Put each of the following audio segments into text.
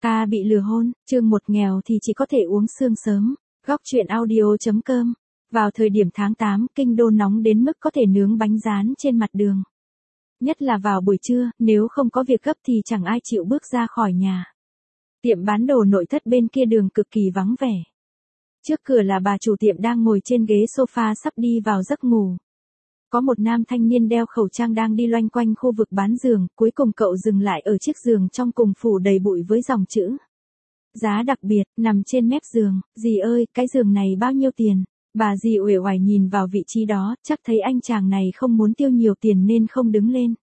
Ta bị lừa hôn, chương 1 nghèo thì chỉ có thể uống sương sớm. Góc truyện audio.com. Vào thời điểm tháng 8, kinh đô nóng đến mức có thể nướng bánh rán trên mặt đường. Nhất là vào buổi trưa, nếu không có việc gấp thì chẳng ai chịu bước ra khỏi nhà. Tiệm bán đồ nội thất bên kia đường cực kỳ vắng vẻ. Trước cửa là bà chủ tiệm đang ngồi trên ghế sofa sắp đi vào giấc ngủ. Có một nam thanh niên đeo khẩu trang đang đi loanh quanh khu vực bán giường, cuối cùng cậu dừng lại ở chiếc giường trong cùng phủ đầy bụi với dòng chữ giá đặc biệt, nằm trên mép giường. Dì ơi, cái giường này bao nhiêu tiền? Bà dì uể oải nhìn vào vị trí đó, chắc thấy anh chàng này không muốn tiêu nhiều tiền nên không đứng lên.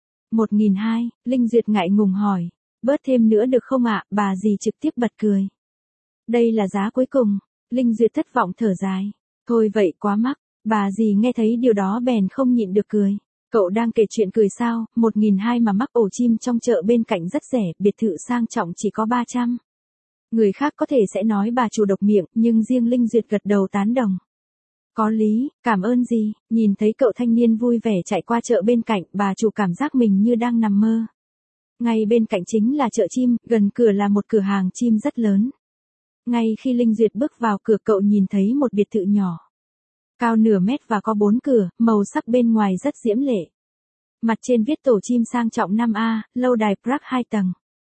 1.200, Linh Duyệt ngại ngùng hỏi. Bớt thêm nữa được không ạ? Bà dì trực tiếp bật cười. Đây là giá cuối cùng. Linh Duyệt thất vọng thở dài. Thôi vậy quá mắc. Bà dì nghe thấy điều đó bèn không nhịn được cười. Cậu đang kể chuyện cười sao? 1.200 mà mắc ổ chim trong chợ bên cạnh rất rẻ, biệt thự sang trọng chỉ có 300. Người khác có thể sẽ nói bà chủ độc miệng, nhưng riêng Linh Duyệt gật đầu tán đồng. Có lý, cảm ơn dì. Nhìn thấy cậu thanh niên vui vẻ chạy qua chợ bên cạnh, bà chủ cảm giác mình như đang nằm mơ. Ngay bên cạnh chính là chợ chim, gần cửa là một cửa hàng chim rất lớn. Ngay khi Linh Duyệt bước vào cửa, cậu nhìn thấy một biệt thự nhỏ. Cao nửa mét và có 4 cửa, màu sắc bên ngoài rất diễm lệ. Mặt trên viết tổ chim sang trọng 5A, lâu đài Prague 2 tầng.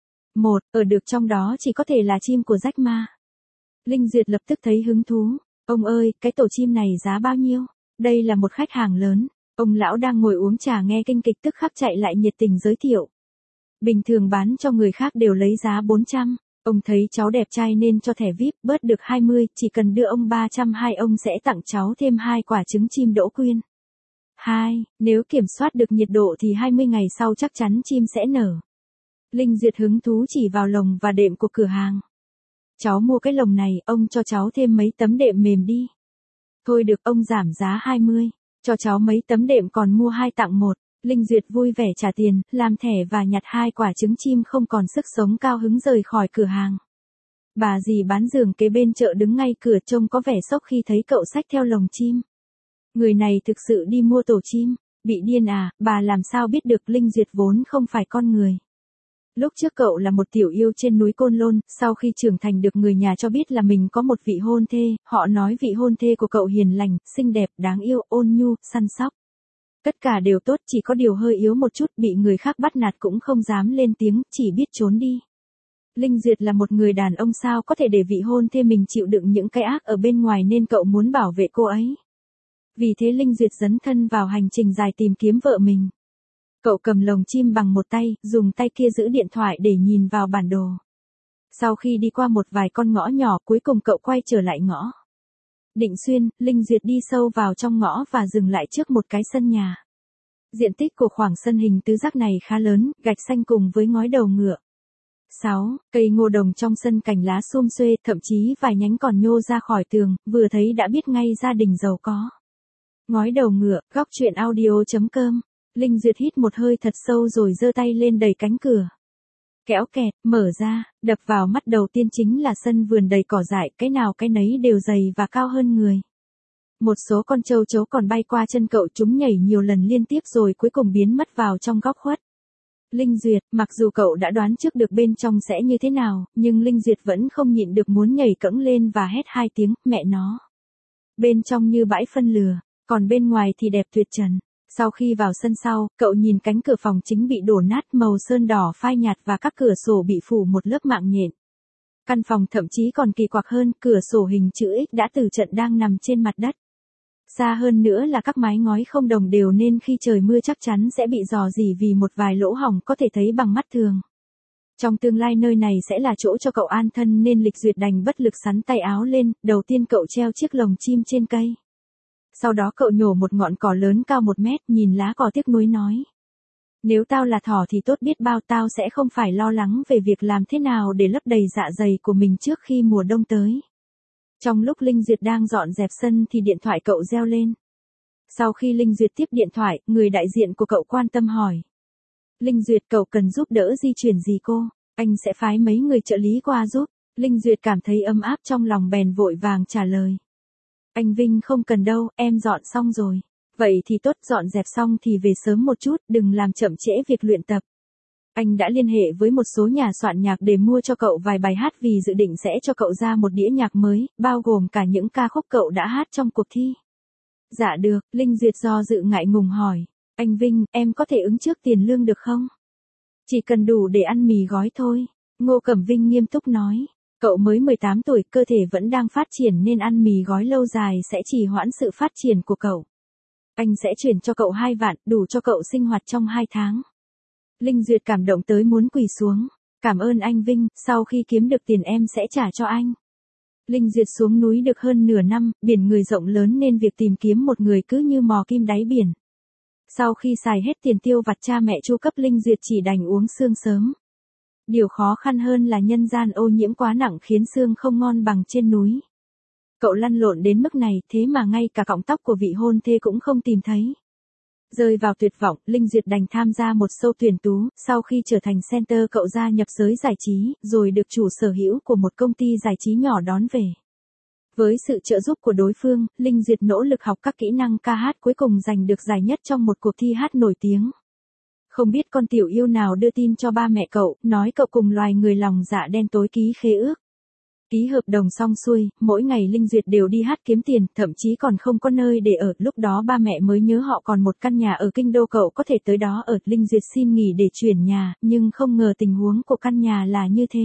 Ở được trong đó chỉ có thể là chim của Jack Ma. Linh Duyệt lập tức thấy hứng thú. Ông ơi, cái tổ chim này giá bao nhiêu? Đây là một khách hàng lớn. Ông lão đang ngồi uống trà nghe kinh kịch tức khắc chạy lại nhiệt tình giới thiệu. Bình thường bán cho người khác đều lấy giá 400. Ông thấy cháu đẹp trai nên cho thẻ VIP, bớt được 20, chỉ cần đưa ông 320 ông sẽ tặng cháu thêm 2 quả trứng chim đỗ quyên. 2, nếu kiểm soát được nhiệt độ thì 20 ngày sau chắc chắn chim sẽ nở. Linh Duyệt hứng thú chỉ vào lồng và đệm của cửa hàng. Cháu mua cái lồng này, ông cho cháu thêm mấy tấm đệm mềm đi. Thôi được, ông giảm giá 20, cho cháu mấy tấm đệm còn mua 2 tặng 1. Linh Duyệt vui vẻ trả tiền, làm thẻ và nhặt 2 quả trứng chim không còn sức sống cao hứng rời khỏi cửa hàng. Bà dì bán giường kế bên chợ đứng ngay cửa trông có vẻ sốc khi thấy cậu xách theo lồng chim. Người này thực sự đi mua tổ chim, bị điên à? Bà làm sao biết được? Linh Duyệt vốn không phải con người. Lúc trước cậu là một tiểu yêu trên núi Côn Lôn, sau khi trưởng thành được người nhà cho biết là mình có một vị hôn thê, họ nói vị hôn thê của cậu hiền lành, xinh đẹp, đáng yêu, ôn nhu, săn sóc. Tất cả đều tốt, chỉ có điều hơi yếu một chút, bị người khác bắt nạt cũng không dám lên tiếng, chỉ biết trốn đi. Linh Duyệt là một người đàn ông sao có thể để vị hôn thê mình chịu đựng những cái ác ở bên ngoài nên cậu muốn bảo vệ cô ấy. Vì thế Linh Duyệt dấn thân vào hành trình dài tìm kiếm vợ mình. Cậu cầm lồng chim bằng một tay, dùng tay kia giữ điện thoại để nhìn vào bản đồ. Sau khi đi qua một vài con ngõ nhỏ, cuối cùng cậu quay trở lại ngõ Định Xuyên. Linh Duyệt đi sâu vào trong ngõ và dừng lại trước một cái sân nhà. Diện tích của khoảng sân hình tứ giác này khá lớn, gạch xanh cùng với ngói đầu ngựa. 6. Cây ngô đồng trong sân cành lá sum xuê, thậm chí vài nhánh còn nhô ra khỏi tường, vừa thấy đã biết ngay gia đình giàu có. Ngói đầu ngựa, góc truyện audio.com. Linh Duyệt hít một hơi thật sâu rồi giơ tay lên đẩy cánh cửa. Kéo kẹt, mở ra, đập vào mắt đầu tiên chính là sân vườn đầy cỏ dại, cái nào cái nấy đều dày và cao hơn người. Một số con châu chấu còn bay qua chân cậu, chúng nhảy nhiều lần liên tiếp rồi cuối cùng biến mất vào trong góc khuất. Linh Duyệt, mặc dù cậu đã đoán trước được bên trong sẽ như thế nào, nhưng Linh Duyệt vẫn không nhịn được muốn nhảy cẫng lên và hét 2 tiếng, mẹ nó. Bên trong như bãi phân lừa, còn bên ngoài thì đẹp tuyệt trần. Sau khi vào sân sau, cậu nhìn cánh cửa phòng chính bị đổ nát, màu sơn đỏ phai nhạt và các cửa sổ bị phủ một lớp mạng nhện. Căn phòng thậm chí còn kỳ quặc hơn, cửa sổ hình chữ X đã từ trận đang nằm trên mặt đất. Xa hơn nữa là các mái ngói không đồng đều nên khi trời mưa chắc chắn sẽ bị rò rỉ vì một vài lỗ hổng có thể thấy bằng mắt thường. Trong tương lai nơi này sẽ là chỗ cho cậu an thân nên Lịch Duyệt đành bất lực xắn tay áo lên, đầu tiên cậu treo chiếc lồng chim trên cây. Sau đó cậu nhổ một ngọn cỏ lớn cao 1 mét, nhìn lá cỏ tiếc nuối nói. Nếu tao là thỏ thì tốt biết bao, tao sẽ không phải lo lắng về việc làm thế nào để lấp đầy dạ dày của mình trước khi mùa đông tới. Trong lúc Linh Duyệt đang dọn dẹp sân thì điện thoại cậu reo lên. Sau khi Linh Duyệt tiếp điện thoại, người đại diện của cậu quan tâm hỏi. Linh Duyệt, cậu cần giúp đỡ di chuyển gì cô? Anh sẽ phái mấy người trợ lý qua giúp. Linh Duyệt cảm thấy ấm áp trong lòng bèn vội vàng trả lời. Anh Vinh không cần đâu, em dọn xong rồi. Vậy thì tốt, dọn dẹp xong thì về sớm một chút, đừng làm chậm trễ việc luyện tập. Anh đã liên hệ với một số nhà soạn nhạc để mua cho cậu vài bài hát vì dự định sẽ cho cậu ra một đĩa nhạc mới, bao gồm cả những ca khúc cậu đã hát trong cuộc thi. Dạ được, Linh Duyệt do dự ngại ngùng hỏi. Anh Vinh, em có thể ứng trước tiền lương được không? Chỉ cần đủ để ăn mì gói thôi. Ngô Cẩm Vinh nghiêm túc nói. Cậu mới 18 tuổi, cơ thể vẫn đang phát triển nên ăn mì gói lâu dài sẽ trì hoãn sự phát triển của cậu. Anh sẽ chuyển cho cậu 2 vạn, đủ cho cậu sinh hoạt trong 2 tháng. Linh Duyệt cảm động tới muốn quỳ xuống. Cảm ơn anh Vinh, sau khi kiếm được tiền em sẽ trả cho anh. Linh Duyệt xuống núi được hơn nửa năm, biển người rộng lớn nên việc tìm kiếm một người cứ như mò kim đáy biển. Sau khi xài hết tiền tiêu vặt cha mẹ chu cấp, Linh Duyệt chỉ đành uống sương sớm. Điều khó khăn hơn là nhân gian ô nhiễm quá nặng khiến sương không ngon bằng trên núi. Cậu lăn lộn đến mức này thế mà ngay cả cọng tóc của vị hôn thê cũng không tìm thấy. Rơi vào tuyệt vọng, Linh Duyệt đành tham gia một show tuyển tú, sau khi trở thành center cậu gia nhập giới giải trí, rồi được chủ sở hữu của một công ty giải trí nhỏ đón về. Với sự trợ giúp của đối phương, Linh Duyệt nỗ lực học các kỹ năng ca hát, cuối cùng giành được giải nhất trong một cuộc thi hát nổi tiếng. Không biết con tiểu yêu nào đưa tin cho ba mẹ cậu, nói cậu cùng loài người lòng dạ đen tối ký khế ước. Ký hợp đồng xong xuôi, mỗi ngày Linh Duyệt đều đi hát kiếm tiền, thậm chí còn không có nơi để ở, lúc đó ba mẹ mới nhớ họ còn một căn nhà ở kinh đô cậu có thể tới đó ở. Linh Duyệt xin nghỉ để chuyển nhà, nhưng không ngờ tình huống của căn nhà là như thế.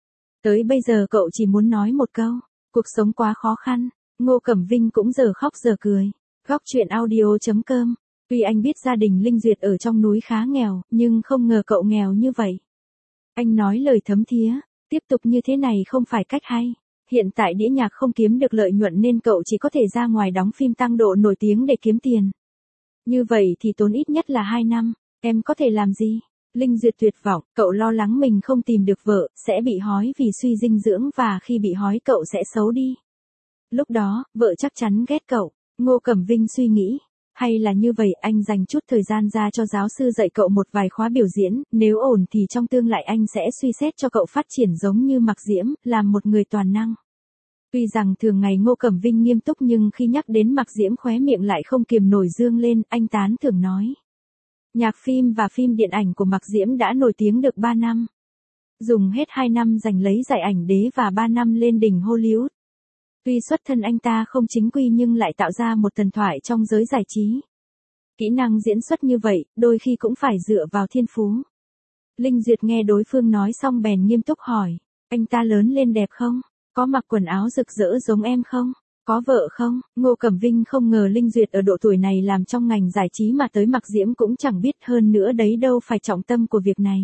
Tới bây giờ cậu chỉ muốn nói một câu, cuộc sống quá khó khăn. Ngô Cẩm Vinh cũng giờ khóc giờ cười. Góc truyện audio.com. Tuy anh biết gia đình Linh Duyệt ở trong núi khá nghèo, nhưng không ngờ cậu nghèo như vậy. Anh nói lời thấm thía. Tiếp tục như thế này không phải cách hay. Hiện tại đĩa nhạc không kiếm được lợi nhuận nên cậu chỉ có thể ra ngoài đóng phim tăng độ nổi tiếng để kiếm tiền. Như vậy thì tốn ít nhất là 2 năm. Em có thể làm gì? Linh Duyệt tuyệt vọng, cậu lo lắng mình không tìm được vợ, sẽ bị hói vì suy dinh dưỡng và khi bị hói cậu sẽ xấu đi. Lúc đó, vợ chắc chắn ghét cậu. Ngô Cẩm Vinh suy nghĩ. Hay là như vậy, anh dành chút thời gian ra cho giáo sư dạy cậu một vài khóa biểu diễn, nếu ổn thì trong tương lai anh sẽ suy xét cho cậu phát triển giống như Mạc Diễm, làm một người toàn năng. Tuy rằng thường ngày Ngô Cẩm Vinh nghiêm túc nhưng khi nhắc đến Mạc Diễm khóe miệng lại không kiềm nổi dương lên, anh tán thưởng nói. Nhạc phim và phim điện ảnh của Mạc Diễm đã nổi tiếng được 3 năm. Dùng hết 2 năm giành lấy giải ảnh đế và 3 năm lên đỉnh Hollywood. Tuy xuất thân anh ta không chính quy nhưng lại tạo ra một thần thoại trong giới giải trí. Kỹ năng diễn xuất như vậy, đôi khi cũng phải dựa vào thiên phú. Linh Duyệt nghe đối phương nói xong bèn nghiêm túc hỏi, anh ta lớn lên đẹp không? Có mặc quần áo rực rỡ giống em không? Có vợ không? Ngô Cẩm Vinh không ngờ Linh Duyệt ở độ tuổi này làm trong ngành giải trí mà tới Mạc Diễm cũng chẳng biết, hơn nữa đấy đâu phải trọng tâm của việc này.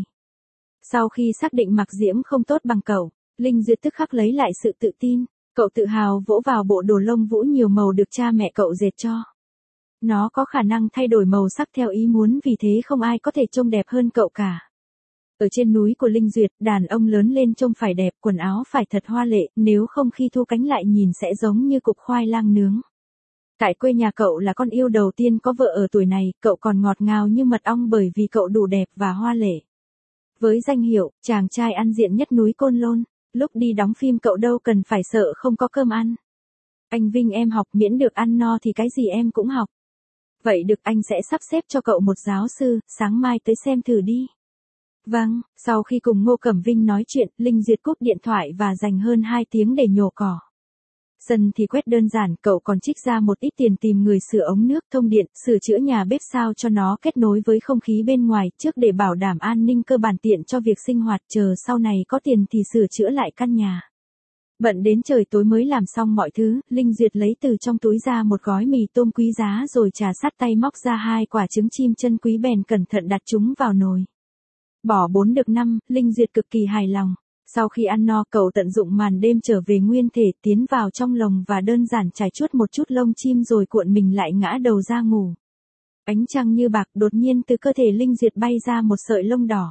Sau khi xác định Mạc Diễm không tốt bằng cậu, Linh Duyệt tức khắc lấy lại sự tự tin. Cậu tự hào vỗ vào bộ đồ lông vũ nhiều màu được cha mẹ cậu dệt cho. Nó có khả năng thay đổi màu sắc theo ý muốn, vì thế không ai có thể trông đẹp hơn cậu cả. Ở trên núi của Linh Duyệt, đàn ông lớn lên trông phải đẹp, quần áo phải thật hoa lệ, nếu không khi thu cánh lại nhìn sẽ giống như cục khoai lang nướng. Tại quê nhà cậu là con yêu đầu tiên có vợ ở tuổi này, cậu còn ngọt ngào như mật ong bởi vì cậu đủ đẹp và hoa lệ. Với danh hiệu, chàng trai ăn diện nhất núi Côn Lôn. Lúc đi đóng phim cậu đâu cần phải sợ không có cơm ăn. Anh Vinh em học miễn được ăn no thì cái gì em cũng học. Vậy được, anh sẽ sắp xếp cho cậu một giáo sư, sáng mai tới xem thử đi. Vâng, sau khi cùng Ngô Cẩm Vinh nói chuyện, Linh Duyệt cúp điện thoại và dành hơn 2 tiếng để nhổ cỏ. Sân thì quét đơn giản, cậu còn trích ra một ít tiền tìm người sửa ống nước, thông điện, sửa chữa nhà bếp sao cho nó kết nối với không khí bên ngoài, trước để bảo đảm an ninh cơ bản tiện cho việc sinh hoạt, chờ sau này có tiền thì sửa chữa lại căn nhà. Bận đến trời tối mới làm xong mọi thứ, Linh Duyệt lấy từ trong túi ra một gói mì tôm quý giá rồi trà sát tay móc ra 2 quả trứng chim chân quý bèn cẩn thận đặt chúng vào nồi. Bỏ 4 được 5, Linh Duyệt cực kỳ hài lòng. Sau khi ăn no, cậu tận dụng màn đêm trở về nguyên thể, tiến vào trong lồng và đơn giản trải chuốt một chút lông chim rồi cuộn mình lại ngã đầu ra ngủ. Ánh trăng như bạc, đột nhiên từ cơ thể Linh Duyệt bay ra một sợi lông đỏ.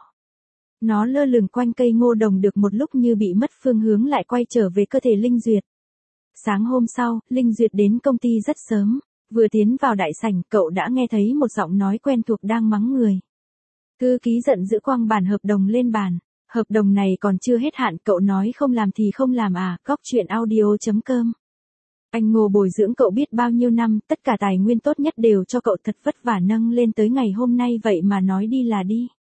Nó lơ lửng quanh cây ngô đồng được một lúc như bị mất phương hướng lại quay trở về cơ thể Linh Duyệt. Sáng hôm sau, Linh Duyệt đến công ty rất sớm. Vừa tiến vào đại sảnh, cậu đã nghe thấy một giọng nói quen thuộc đang mắng người. Thư ký giận dữ quăng bản hợp đồng lên bàn. Hợp đồng này còn chưa hết hạn, cậu nói không làm thì không làm à? Góc truyện audio.com. Anh Ngô bồi dưỡng cậu biết bao nhiêu năm, tất cả tài nguyên tốt nhất đều cho cậu, thật vất vả nâng lên tới ngày hôm nay vậy mà nói đi là đi.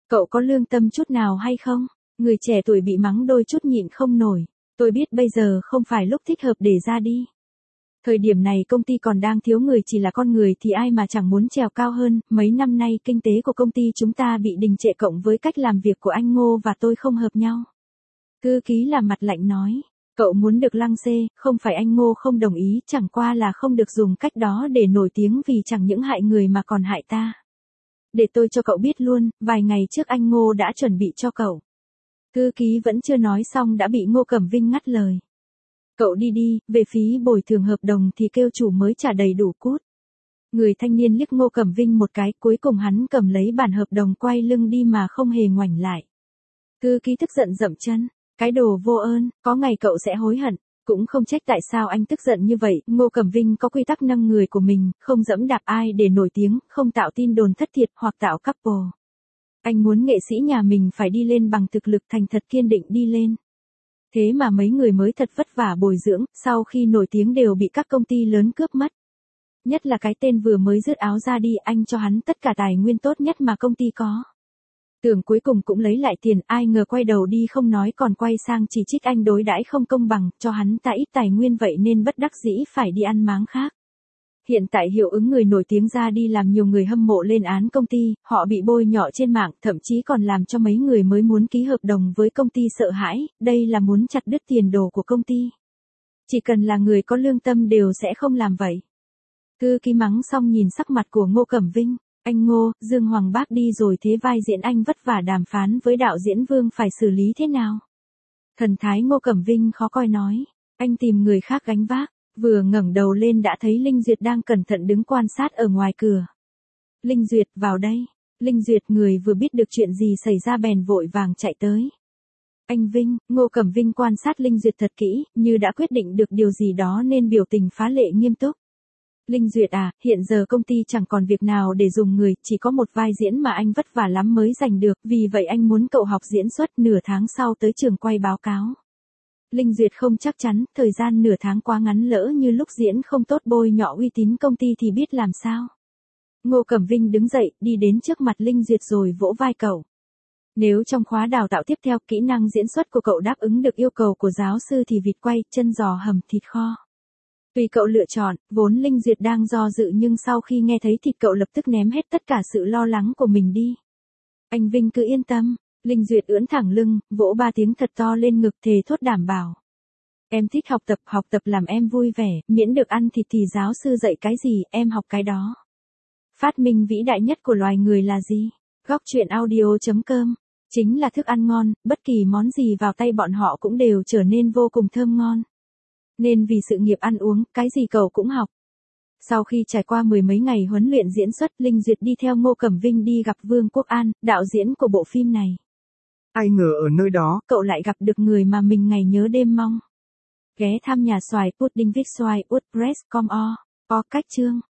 Cậu có lương tâm chút nào hay không? Người trẻ tuổi bị mắng đôi chút nhịn không nổi. Tôi biết bây giờ không phải lúc thích hợp để ra đi. Thời điểm này công ty còn đang thiếu người, chỉ là con người thì ai mà chẳng muốn trèo cao hơn. Mấy năm nay kinh tế của công ty chúng ta bị đình trệ, cộng với cách làm việc của anh Ngô và tôi không hợp nhau. Thư ký làm mặt lạnh nói. Cậu muốn được lăng xê, không phải anh Ngô không đồng ý, chẳng qua là không được dùng cách đó để nổi tiếng, vì chẳng những hại người mà còn hại ta. Để tôi cho cậu biết luôn, vài ngày trước anh Ngô đã chuẩn bị cho cậu. Thư ký vẫn chưa nói xong đã bị Ngô Cẩm Vinh ngắt lời. Cậu đi đi, về phí bồi thường hợp đồng thì kêu chủ mới trả đầy đủ cút. Người thanh niên liếc Ngô Cẩm Vinh một cái, cuối cùng hắn cầm lấy bản hợp đồng quay lưng đi mà không hề ngoảnh lại. Thư ký tức giận dậm chân. Cái đồ vô ơn, có ngày cậu sẽ hối hận. Cũng không trách tại sao anh tức giận như vậy. Ngô Cẩm Vinh có quy tắc nâng người của mình, không dẫm đạp ai để nổi tiếng, không tạo tin đồn thất thiệt hoặc tạo couple. Anh muốn nghệ sĩ nhà mình phải đi lên bằng thực lực, thành thật kiên định đi lên. Thế mà mấy người mới thật vất vả bồi dưỡng, sau khi nổi tiếng đều bị các công ty lớn cướp mất. Nhất là cái tên vừa mới rứt áo ra đi, anh cho hắn tất cả tài nguyên tốt nhất mà công ty có. Tưởng cuối cùng cũng lấy lại tiền, ai ngờ quay đầu đi không nói còn quay sang chỉ trích anh đối đãi không công bằng, cho hắn ta ít tài nguyên vậy nên bất đắc dĩ phải đi ăn máng khác. Hiện tại hiệu ứng người nổi tiếng ra đi làm nhiều người hâm mộ lên án công ty, họ bị bôi nhọ trên mạng, thậm chí còn làm cho mấy người mới muốn ký hợp đồng với công ty sợ hãi, đây là muốn chặt đứt tiền đồ của công ty. Chỉ cần là người có lương tâm đều sẽ không làm vậy. Thư ký mắng xong nhìn sắc mặt của Ngô Cẩm Vinh. Anh Ngô, Dương Hoàng bác đi rồi, thế vai diễn anh vất vả đàm phán với đạo diễn Vương phải xử lý thế nào? Thần thái Ngô Cẩm Vinh khó coi nói. Anh tìm người khác gánh vác. Vừa ngẩng đầu lên đã thấy Linh Duyệt đang cẩn thận đứng quan sát ở ngoài cửa. Linh Duyệt, vào đây. Linh Duyệt, người vừa biết được chuyện gì xảy ra bèn vội vàng chạy tới. Anh Vinh, Ngô Cẩm Vinh quan sát Linh Duyệt thật kỹ, như đã quyết định được điều gì đó nên biểu tình phá lệ nghiêm túc. Linh Duyệt à, hiện giờ công ty chẳng còn việc nào để dùng người, chỉ có một vai diễn mà anh vất vả lắm mới giành được, vì vậy anh muốn cậu học diễn xuất, nửa tháng sau tới trường quay báo cáo. Linh Duyệt không chắc chắn, thời gian nửa tháng quá ngắn, lỡ như lúc diễn không tốt bôi nhọ uy tín công ty thì biết làm sao. Ngô Cẩm Vinh đứng dậy, đi đến trước mặt Linh Duyệt rồi vỗ vai cậu. Nếu trong khóa đào tạo tiếp theo kỹ năng diễn xuất của cậu đáp ứng được yêu cầu của giáo sư thì vịt quay, chân giò hầm, thịt kho. Tùy cậu lựa chọn, vốn Linh Duyệt đang do dự nhưng sau khi nghe thấy thịt cậu lập tức ném hết tất cả sự lo lắng của mình đi. Anh Vinh cứ yên tâm. Linh Duyệt ưỡn thẳng lưng, vỗ 3 tiếng thật to lên ngực, thề thốt đảm bảo. Em thích học tập làm em vui vẻ, miễn được ăn thịt thì giáo sư dạy cái gì, em học cái đó. Phát minh vĩ đại nhất của loài người là gì? Góc truyện audio.com. Chính là thức ăn ngon, bất kỳ món gì vào tay bọn họ cũng đều trở nên vô cùng thơm ngon. Nên vì sự nghiệp ăn uống, cái gì cậu cũng học. Sau khi trải qua 10 mấy ngày huấn luyện diễn xuất, Linh Duyệt đi theo Ngô Cẩm Vinh đi gặp Vương Quốc An, đạo diễn của bộ phim này. Ai ngờ ở nơi đó, cậu lại gặp được người mà mình ngày nhớ đêm mong. Ghé thăm nhà xoài Pudding Vic Xoài WordPress.com. Có cách chương.